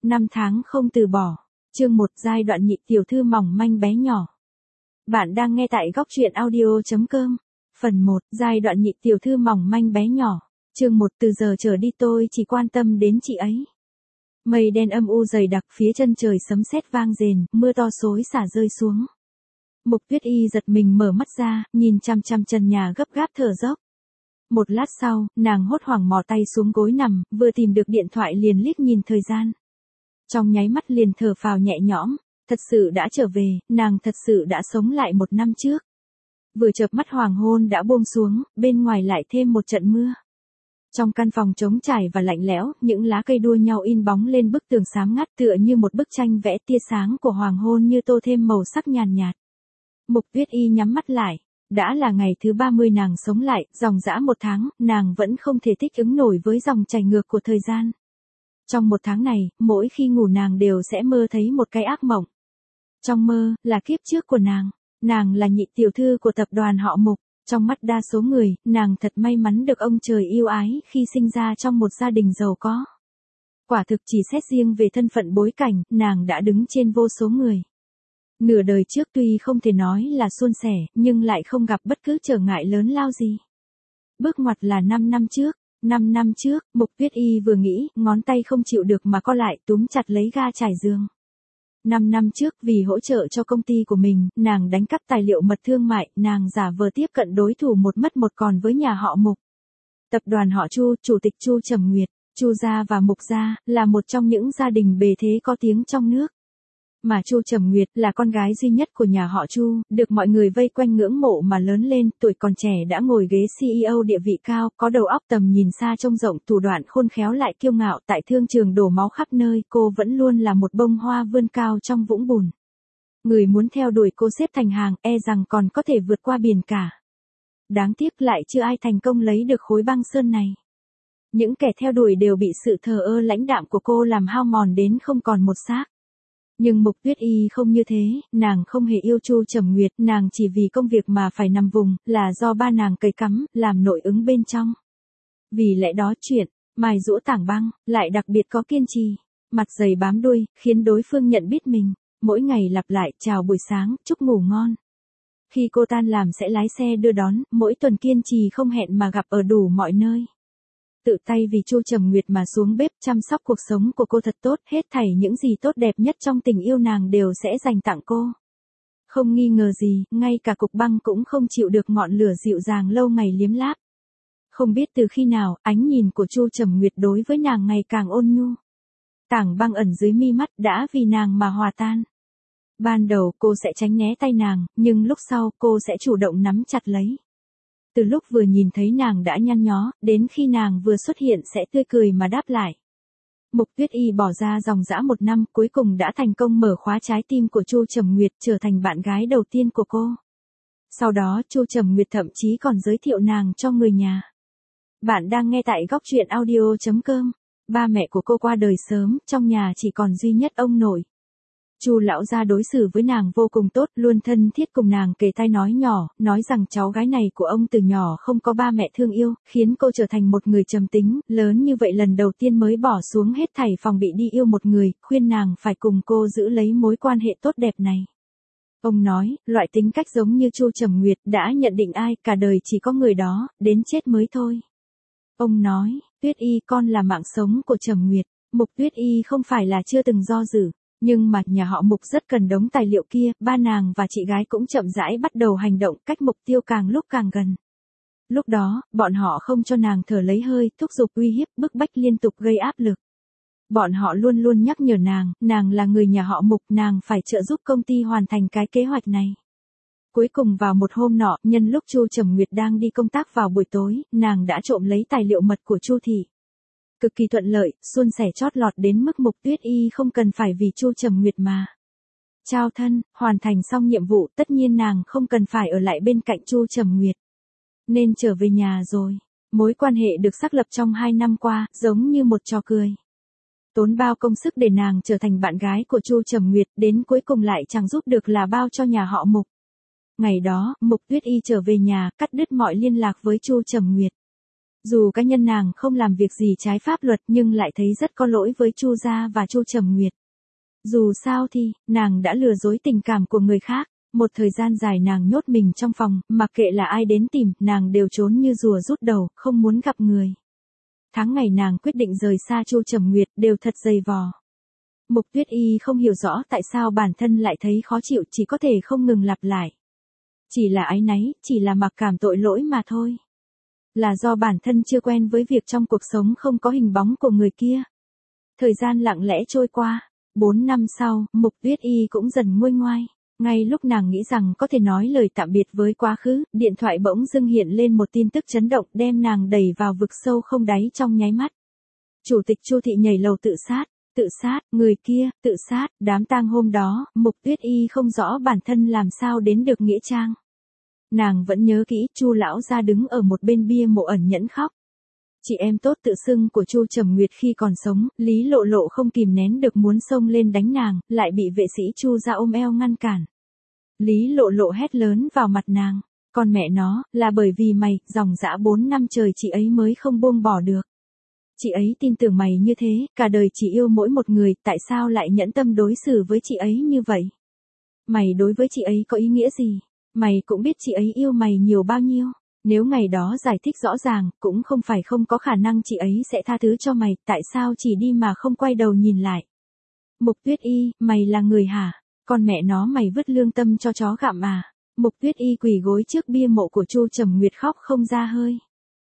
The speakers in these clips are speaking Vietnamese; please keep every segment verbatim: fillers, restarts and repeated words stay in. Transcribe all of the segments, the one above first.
Năm tháng không từ bỏ. Chương một, giai đoạn nhị tiểu thư mỏng manh bé nhỏ. Bạn đang nghe tại góc truyện audio chấm com. Phần một, giai đoạn nhị tiểu thư mỏng manh bé nhỏ. Chương một, từ giờ trở đi tôi chỉ quan tâm đến chị ấy. Mây đen âm u dày đặc, phía chân trời sấm sét vang rền, mưa to xối xả rơi xuống. Mục Tuyết Y giật mình mở mắt ra, nhìn chằm chằm trần nhà gấp gáp thở dốc. Một lát sau, nàng hốt hoảng mò tay xuống gối nằm, vừa tìm được điện thoại liền liếc nhìn thời gian. Trong nháy mắt liền thở phào nhẹ nhõm, thật sự đã trở về, nàng thật sự đã sống lại một năm trước. Vừa chợp mắt hoàng hôn đã buông xuống, bên ngoài lại thêm một trận mưa. Trong căn phòng trống trải và lạnh lẽo, những lá cây đua nhau in bóng lên bức tường xám ngắt tựa như một bức tranh vẽ, tia sáng của hoàng hôn như tô thêm màu sắc nhàn nhạt. Mục Tuyết Y nhắm mắt lại. Đã là ngày thứ ba mươi nàng sống lại, dòng dã một tháng, nàng vẫn không thể thích ứng nổi với dòng chảy ngược của thời gian. Trong một tháng này, mỗi khi ngủ nàng đều sẽ mơ thấy một cái ác mộng. Trong mơ, là kiếp trước của nàng. Nàng là nhị tiểu thư của tập đoàn họ Mục. Trong mắt đa số người, nàng thật may mắn được ông trời yêu ái khi sinh ra trong một gia đình giàu có. Quả thực chỉ xét riêng về thân phận bối cảnh, nàng đã đứng trên vô số người. Nửa đời trước tuy không thể nói là suôn sẻ, nhưng lại không gặp bất cứ trở ngại lớn lao gì. Bước ngoặt là năm năm trước. năm năm trước, Mục Tuyết Y vừa nghĩ, ngón tay không chịu được mà co lại túm chặt lấy ga trải giường. năm năm trước, vì hỗ trợ cho công ty của mình, nàng đánh cắp tài liệu mật thương mại, nàng giả vờ tiếp cận đối thủ một mất một còn với nhà họ Mục. Tập đoàn họ Chu, chủ tịch Chu Trầm Nguyệt, Chu gia và Mục gia, là một trong những gia đình bề thế có tiếng trong nước. Mà Chu Trầm Nguyệt là con gái duy nhất của nhà họ Chu, được mọi người vây quanh ngưỡng mộ mà lớn lên, tuổi còn trẻ đã ngồi ghế xê e ô địa vị cao, có đầu óc tầm nhìn xa trông rộng, thủ đoạn khôn khéo lại kiêu ngạo, tại thương trường đổ máu khắp nơi, cô vẫn luôn là một bông hoa vươn cao trong vũng bùn. Người muốn theo đuổi cô xếp thành hàng, e rằng còn có thể vượt qua biển cả. Đáng tiếc lại chưa ai thành công lấy được khối băng sơn này. Những kẻ theo đuổi đều bị sự thờ ơ lãnh đạm của cô làm hao mòn đến không còn một xác. Nhưng Mục Tuyết Y không như thế, nàng không hề yêu Chu Trầm Nguyệt, nàng chỉ vì công việc mà phải nằm vùng, là do ba nàng cấy cắm, làm nội ứng bên trong. Vì lẽ đó chuyện, mài giũa tảng băng, lại đặc biệt có kiên trì, mặt dày bám đuôi, khiến đối phương nhận biết mình, mỗi ngày lặp lại, chào buổi sáng, chúc ngủ ngon. Khi cô tan làm sẽ lái xe đưa đón, mỗi tuần kiên trì không hẹn mà gặp ở đủ mọi nơi. Tự tay vì Chu Trầm Nguyệt mà xuống bếp chăm sóc cuộc sống của cô thật tốt, hết thảy những gì tốt đẹp nhất trong tình yêu nàng đều sẽ dành tặng cô. Không nghi ngờ gì, ngay cả cục băng cũng không chịu được ngọn lửa dịu dàng lâu ngày liếm láp. Không biết từ khi nào, ánh nhìn của Chu Trầm Nguyệt đối với nàng ngày càng ôn nhu. Tảng băng ẩn dưới mi mắt đã vì nàng mà hòa tan. Ban đầu cô sẽ tránh né tay nàng, nhưng lúc sau cô sẽ chủ động nắm chặt lấy. Từ lúc vừa nhìn thấy nàng đã nhăn nhó, đến khi nàng vừa xuất hiện sẽ tươi cười mà đáp lại. Mục Tuyết Y bỏ ra dòng dã một năm, cuối cùng đã thành công mở khóa trái tim của Chu Trầm Nguyệt, trở thành bạn gái đầu tiên của cô. Sau đó, Chu Trầm Nguyệt thậm chí còn giới thiệu nàng cho người nhà. Bạn đang nghe tại góc truyện audio chấm com. Ba mẹ của cô qua đời sớm, trong nhà chỉ còn duy nhất ông nội. Chu lão gia đối xử với nàng vô cùng tốt, luôn thân thiết cùng nàng kề tai nói nhỏ, nói rằng cháu gái này của ông từ nhỏ không có ba mẹ thương yêu, khiến cô trở thành một người trầm tính, lớn như vậy lần đầu tiên mới bỏ xuống hết thảy phòng bị đi yêu một người, khuyên nàng phải cùng cô giữ lấy mối quan hệ tốt đẹp này. Ông nói, loại tính cách giống như Chu Trầm Nguyệt đã nhận định ai, cả đời chỉ có người đó, đến chết mới thôi. Ông nói, Tuyết Y con là mạng sống của Trầm Nguyệt. Mục Tuyết Y không phải là chưa từng do dự. Nhưng mà nhà họ Mục rất cần đống tài liệu kia, ba nàng và chị gái cũng chậm rãi bắt đầu hành động, cách mục tiêu càng lúc càng gần. Lúc đó, bọn họ không cho nàng thở lấy hơi, thúc giục uy hiếp, bức bách liên tục gây áp lực. Bọn họ luôn luôn nhắc nhở nàng, nàng là người nhà họ Mục, nàng phải trợ giúp công ty hoàn thành cái kế hoạch này. Cuối cùng vào một hôm nọ, nhân lúc Chu Trầm Nguyệt đang đi công tác vào buổi tối, nàng đã trộm lấy tài liệu mật của Chu thị. Cực kỳ thuận lợi, suôn sẻ chót lọt đến mức Mục Tuyết Y không cần phải vì Chu Trầm Nguyệt mà trao thân, hoàn thành xong nhiệm vụ, tất nhiên nàng không cần phải ở lại bên cạnh Chu Trầm Nguyệt. Nên trở về nhà rồi. Mối quan hệ được xác lập trong hai năm qua, giống như một trò cười. Tốn bao công sức để nàng trở thành bạn gái của Chu Trầm Nguyệt, đến cuối cùng lại chẳng giúp được là bao cho nhà họ Mục. Ngày đó, Mục Tuyết Y trở về nhà, cắt đứt mọi liên lạc với Chu Trầm Nguyệt. Dù cá nhân nàng không làm việc gì trái pháp luật nhưng lại thấy rất có lỗi với Chu gia và Chu Trầm Nguyệt. Dù sao thì, nàng đã lừa dối tình cảm của người khác. Một thời gian dài nàng nhốt mình trong phòng, mặc kệ là ai đến tìm, nàng đều trốn như rùa rút đầu, không muốn gặp người. Tháng ngày nàng quyết định rời xa Chu Trầm Nguyệt đều thật dày vò. Mục Tuyết Y không hiểu rõ tại sao bản thân lại thấy khó chịu, chỉ có thể không ngừng lặp lại. Chỉ là áy náy, chỉ là mặc cảm tội lỗi mà thôi. Là do bản thân chưa quen với việc trong cuộc sống không có hình bóng của người kia. Thời gian lặng lẽ trôi qua, bốn năm sau, Mục Tuyết Y cũng dần nguôi ngoai. Ngay lúc nàng nghĩ rằng có thể nói lời tạm biệt với quá khứ, điện thoại bỗng dưng hiện lên một tin tức chấn động đem nàng đẩy vào vực sâu không đáy trong nháy mắt. Chủ tịch Chu thị nhảy lầu tự sát, tự sát, người kia, tự sát, đám tang hôm đó, Mục Tuyết Y không rõ bản thân làm sao đến được nghĩa trang. Nàng vẫn nhớ kỹ, Chu lão gia đứng ở một bên bia mộ ẩn nhẫn khóc. Chị em tốt tự xưng của Chu Trầm Nguyệt khi còn sống, Lý Lộ Lộ không kìm nén được muốn xông lên đánh nàng, lại bị vệ sĩ Chu gia ôm eo ngăn cản. Lý Lộ Lộ hét lớn vào mặt nàng, con mẹ nó, là bởi vì mày, dòng dã bốn năm trời chị ấy mới không buông bỏ được. Chị ấy tin tưởng mày như thế, cả đời chỉ yêu mỗi một người, tại sao lại nhẫn tâm đối xử với chị ấy như vậy? Mày đối với chị ấy có ý nghĩa gì? Mày cũng biết chị ấy yêu mày nhiều bao nhiêu. Nếu ngày đó giải thích rõ ràng, cũng không phải không có khả năng chị ấy sẽ tha thứ cho mày, tại sao chỉ đi mà không quay đầu nhìn lại? Mục Tuyết Y, mày là người hả? Con mẹ nó mày vứt lương tâm cho chó gặm à? Mục Tuyết Y quỳ gối trước bia mộ của Chu Trầm Nguyệt khóc không ra hơi.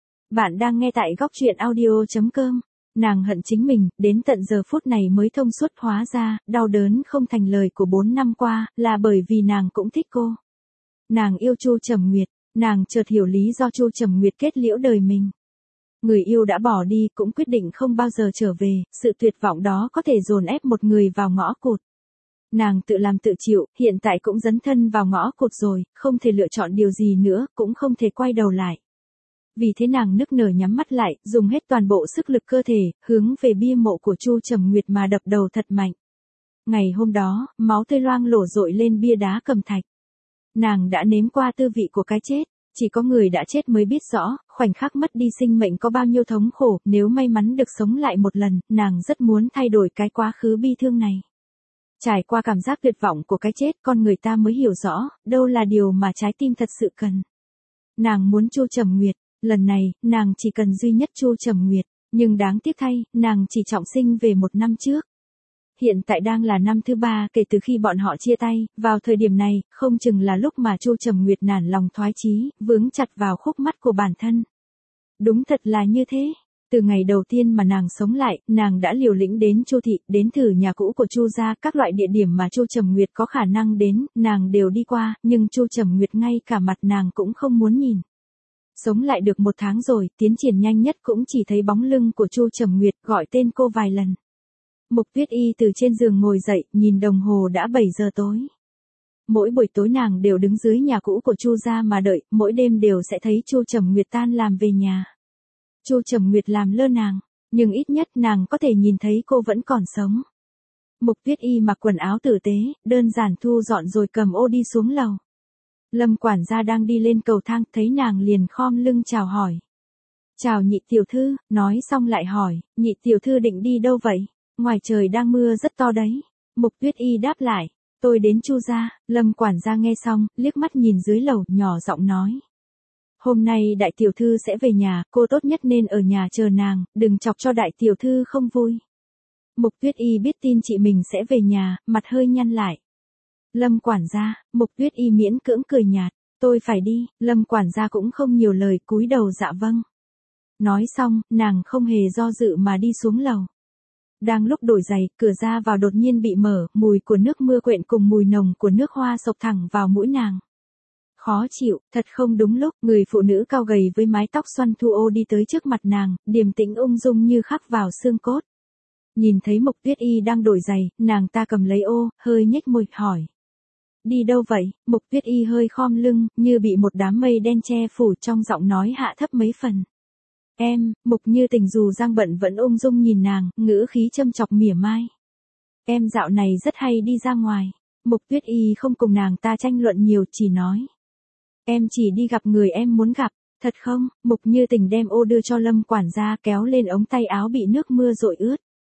Bạn đang nghe tại góc truyện audio chấm com. Nàng hận chính mình, đến tận giờ phút này mới thông suốt, hóa ra, đau đớn không thành lời của bốn năm qua, là bởi vì nàng cũng thích cô. Nàng yêu Chu Trầm Nguyệt, nàng chợt hiểu lý do Chu Trầm Nguyệt kết liễu đời mình. Người yêu đã bỏ đi cũng quyết định không bao giờ trở về, sự tuyệt vọng đó có thể dồn ép một người vào ngõ cụt. Nàng tự làm tự chịu, hiện tại cũng dấn thân vào ngõ cụt rồi, không thể lựa chọn điều gì nữa, cũng không thể quay đầu lại. Vì thế nàng nức nở nhắm mắt lại, dùng hết toàn bộ sức lực cơ thể, hướng về bia mộ của Chu Trầm Nguyệt mà đập đầu thật mạnh. Ngày hôm đó, máu tươi loang lổ dội lên bia đá cẩm thạch. Nàng đã nếm qua tư vị của cái chết, chỉ có người đã chết mới biết rõ, khoảnh khắc mất đi sinh mệnh có bao nhiêu thống khổ, nếu may mắn được sống lại một lần, nàng rất muốn thay đổi cái quá khứ bi thương này. Trải qua cảm giác tuyệt vọng của cái chết, con người ta mới hiểu rõ, đâu là điều mà trái tim thật sự cần. Nàng muốn Chu Trầm Nguyệt, lần này, nàng chỉ cần duy nhất Chu Trầm Nguyệt, nhưng đáng tiếc thay, nàng chỉ trọng sinh về một năm trước. Hiện tại đang là năm thứ ba kể từ khi bọn họ chia tay, vào thời điểm này, không chừng là lúc mà Chu Trầm Nguyệt nản lòng thoái chí, vướng chặt vào khúc mắc của bản thân. Đúng thật là như thế. Từ ngày đầu tiên mà nàng sống lại, nàng đã liều lĩnh đến Chu thị, đến thử nhà cũ của Chu gia, các loại địa điểm mà Chu Trầm Nguyệt có khả năng đến, nàng đều đi qua, nhưng Chu Trầm Nguyệt ngay cả mặt nàng cũng không muốn nhìn. Sống lại được một tháng rồi, tiến triển nhanh nhất cũng chỉ thấy bóng lưng của Chu Trầm Nguyệt, gọi tên cô vài lần. Mục Tuyết Y từ trên giường ngồi dậy, nhìn đồng hồ đã bảy giờ tối. Mỗi buổi tối nàng đều đứng dưới nhà cũ của Chu gia mà đợi, mỗi đêm đều sẽ thấy Chu Trầm Nguyệt tan làm về nhà. Chu Trầm Nguyệt làm lơ nàng, nhưng ít nhất nàng có thể nhìn thấy cô vẫn còn sống. Mục Tuyết Y mặc quần áo tử tế, đơn giản thu dọn rồi cầm ô đi xuống lầu. Lâm quản gia đang đi lên cầu thang, thấy nàng liền khom lưng chào hỏi. Chào nhị tiểu thư, nói xong lại hỏi, nhị tiểu thư định đi đâu vậy? Ngoài trời đang mưa rất to đấy. Mục Tuyết Y đáp lại, tôi đến Chu gia. Lâm quản gia nghe xong, liếc mắt nhìn dưới lầu, nhỏ giọng nói. Hôm nay đại tiểu thư sẽ về nhà, cô tốt nhất nên ở nhà chờ nàng, đừng chọc cho đại tiểu thư không vui. Mục Tuyết Y biết tin chị mình sẽ về nhà, mặt hơi nhăn lại. Lâm quản gia, Mục Tuyết Y miễn cưỡng cười nhạt, tôi phải đi. Lâm quản gia cũng không nhiều lời, cúi đầu dạ vâng. Nói xong, nàng không hề do dự mà đi xuống lầu. Đang lúc đổi giày, cửa ra vào đột nhiên bị mở, mùi của nước mưa quyện cùng mùi nồng của nước hoa xộc thẳng vào mũi nàng. Khó chịu, thật không đúng lúc, người phụ nữ cao gầy với mái tóc xoăn thu ô đi tới trước mặt nàng, điềm tĩnh ung dung như khắc vào xương cốt. Nhìn thấy Mục Tuyết Y đang đổi giày, nàng ta cầm lấy ô, hơi nhếch môi, hỏi. Đi đâu vậy? Mục Tuyết Y hơi khom lưng, như bị một đám mây đen che phủ, trong giọng nói hạ thấp mấy phần. Em, Mục Như Tình dù đang bận vẫn ung dung nhìn nàng, ngữ khí châm chọc mỉa mai. Em dạo này rất hay đi ra ngoài. Mục Tuyết Y không cùng nàng ta tranh luận nhiều, chỉ nói. Em chỉ đi gặp người em muốn gặp. Thật không? Mục Như Tình đem ô đưa cho Lâm quản gia, kéo lên ống tay áo bị nước mưa dội ướt.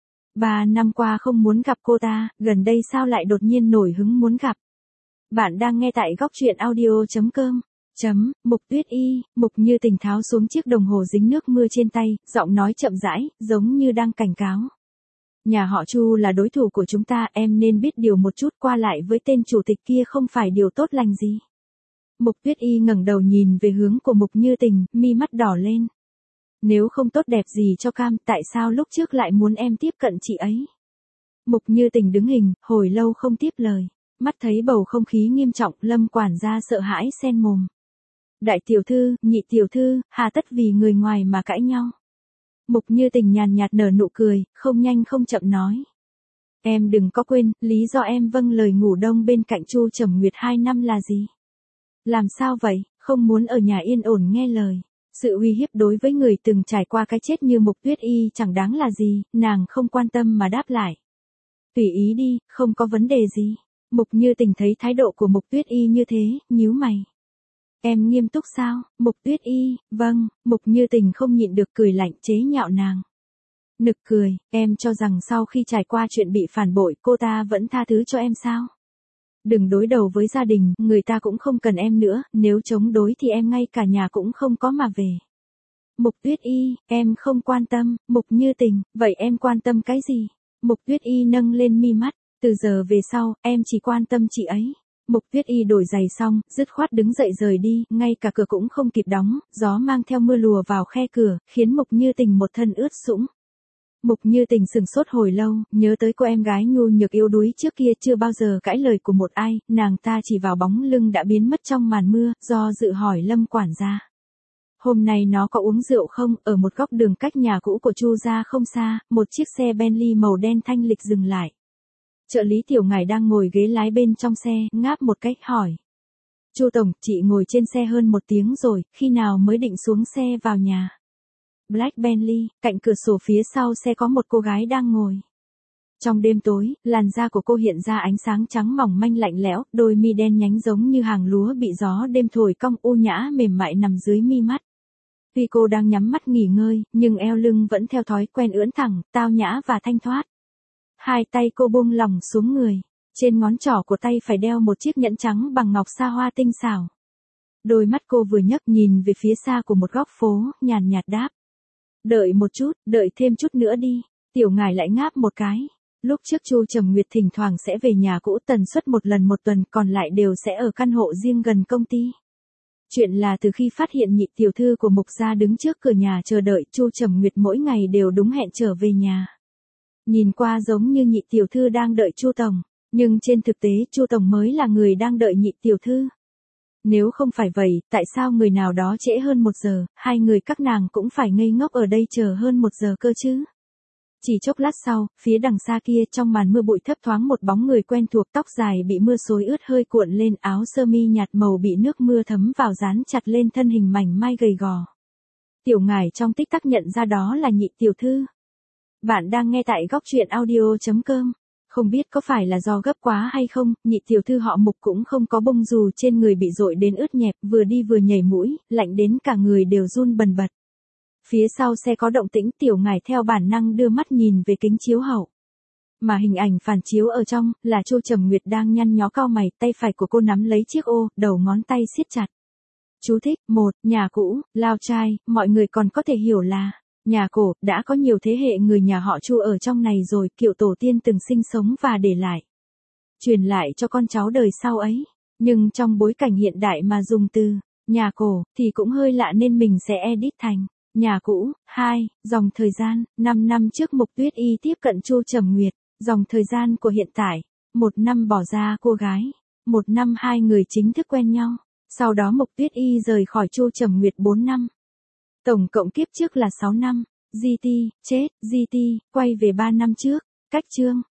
Ba năm qua không muốn gặp cô ta, gần đây sao lại đột nhiên nổi hứng muốn gặp. Bạn đang nghe tại góc truyện audio.com. Chấm, Mục Tuyết Y. Mục Như Tình tháo xuống chiếc đồng hồ dính nước mưa trên tay, giọng nói chậm rãi, giống như đang cảnh cáo. Nhà họ Chu là đối thủ của chúng ta, em nên biết điều một chút, qua lại với tên chủ tịch kia không phải điều tốt lành gì. Mục Tuyết Y ngẩng đầu nhìn về hướng của Mục Như Tình, mi mắt đỏ lên. Nếu không tốt đẹp gì cho cam, tại sao lúc trước lại muốn em tiếp cận chị ấy? Mục Như Tình đứng hình, hồi lâu không tiếp lời. Mắt thấy bầu không khí nghiêm trọng, Lâm quản gia sợ hãi sen mồm. Đại tiểu thư, nhị tiểu thư, hà tất vì người ngoài mà cãi nhau. Mục Như Tình nhàn nhạt nở nụ cười, không nhanh không chậm nói. Em đừng có quên, lý do em vâng lời ngủ đông bên cạnh Chu Trầm Nguyệt hai năm là gì? Làm sao vậy, không muốn ở nhà yên ổn nghe lời. Sự uy hiếp đối với người từng trải qua cái chết như Mục Tuyết Y chẳng đáng là gì, nàng không quan tâm mà đáp lại. Tùy ý đi, không có vấn đề gì. Mục Như Tình thấy thái độ của Mục Tuyết Y như thế, nhíu mày. Em nghiêm túc sao? Mục Tuyết Y, vâng. Mục Như Tình không nhịn được cười lạnh chế nhạo nàng. Nực cười, em cho rằng sau khi trải qua chuyện bị phản bội cô ta vẫn tha thứ cho em sao? Đừng đối đầu với gia đình, người ta cũng không cần em nữa, nếu chống đối thì em ngay cả nhà cũng không có mà về. Mục Tuyết Y, em không quan tâm. Mục Như Tình, vậy em quan tâm cái gì? Mục Tuyết Y nâng lên mi mắt, từ giờ về sau, em chỉ quan tâm chị ấy. Mục Tuyết Y đổi giày xong, dứt khoát đứng dậy rời đi, ngay cả cửa cũng không kịp đóng, gió mang theo mưa lùa vào khe cửa, khiến Mục Như Tình một thân ướt sũng. Mục Như Tình sừng sốt hồi lâu, nhớ tới cô em gái nhu nhược yếu đuối trước kia chưa bao giờ cãi lời của một ai, nàng ta chỉ vào bóng lưng đã biến mất trong màn mưa, do dự hỏi Lâm quản gia. Hôm nay nó có uống rượu không? Ở một góc đường cách nhà cũ của Chu gia không xa, một chiếc xe Bentley màu đen thanh lịch dừng lại. Trợ lý Tiểu Ngải đang ngồi ghế lái bên trong xe, ngáp một cách hỏi. Chu tổng, chị ngồi trên xe hơn một tiếng rồi, khi nào mới định xuống xe vào nhà? Black Bentley, cạnh cửa sổ phía sau xe có một cô gái đang ngồi. Trong đêm tối, làn da của cô hiện ra ánh sáng trắng mỏng manh lạnh lẽo, đôi mi đen nhánh giống như hàng lúa bị gió đêm thổi cong u nhã mềm mại nằm dưới mi mắt. Tuy cô đang nhắm mắt nghỉ ngơi, nhưng eo lưng vẫn theo thói quen ưỡn thẳng, tao nhã và thanh thoát. Hai tay cô buông lỏng xuống người, trên ngón trỏ của tay phải đeo một chiếc nhẫn trắng bằng ngọc sa hoa tinh xảo. Đôi mắt cô vừa nhấc nhìn về phía xa của một góc phố, nhàn nhạt đáp. Đợi một chút, đợi thêm chút nữa đi. Tiểu Ngải lại ngáp một cái. Lúc trước Chu Trầm Nguyệt thỉnh thoảng sẽ về nhà cũ tần suất một lần một tuần, còn lại đều sẽ ở căn hộ riêng gần công ty. Chuyện là từ khi phát hiện nhị tiểu thư của Mục gia đứng trước cửa nhà chờ đợi, Chu Trầm Nguyệt mỗi ngày đều đúng hẹn trở về nhà. Nhìn qua giống như nhị tiểu thư đang đợi Chu tổng, nhưng trên thực tế Chu tổng mới là người đang đợi nhị tiểu thư. Nếu không phải vậy, tại sao người nào đó trễ hơn một giờ, hai người các nàng cũng phải ngây ngốc ở đây chờ hơn một giờ cơ chứ? Chỉ chốc lát sau, phía đằng xa kia trong màn mưa bụi thấp thoáng một bóng người quen thuộc, tóc dài bị mưa xối ướt hơi cuộn lên, áo sơ mi nhạt màu bị nước mưa thấm vào dán chặt lên thân hình mảnh mai gầy gò. Tiểu Ngải trong tích tắc nhận ra đó là nhị tiểu thư. Bạn đang nghe tại góc truyện audio.com. Không biết có phải là do gấp quá hay không, nhị tiểu thư họ Mục cũng không có bông dù trên người bị dội đến ướt nhẹp, vừa đi vừa nhảy mũi, lạnh đến cả người đều run bần bật. Phía sau xe có động tĩnh, Tiểu Ngải theo bản năng đưa mắt nhìn về kính chiếu hậu. Mà hình ảnh phản chiếu ở trong, là Chu Trầm Nguyệt đang nhăn nhó cau mày, tay phải của cô nắm lấy chiếc ô, đầu ngón tay siết chặt. Chú thích, một, nhà cũ, lao trai, mọi người còn có thể hiểu là nhà cổ, đã có nhiều thế hệ người nhà họ Chu ở trong này rồi, kiểu tổ tiên từng sinh sống và để lại. Truyền lại cho con cháu đời sau ấy. Nhưng trong bối cảnh hiện đại mà dùng từ nhà cổ thì cũng hơi lạ nên mình sẽ edit thành nhà cũ. Hai, dòng thời gian, năm năm trước Mục Tuyết Y tiếp cận Chu Trầm Nguyệt, dòng thời gian của hiện tại, một năm bỏ ra cô gái, một năm hai người chính thức quen nhau, sau đó Mục Tuyết Y rời khỏi Chu Trầm Nguyệt bốn năm. Tổng cộng kiếp trước là sáu năm, giê tê, chết, giê tê, quay về ba năm trước, cách chương.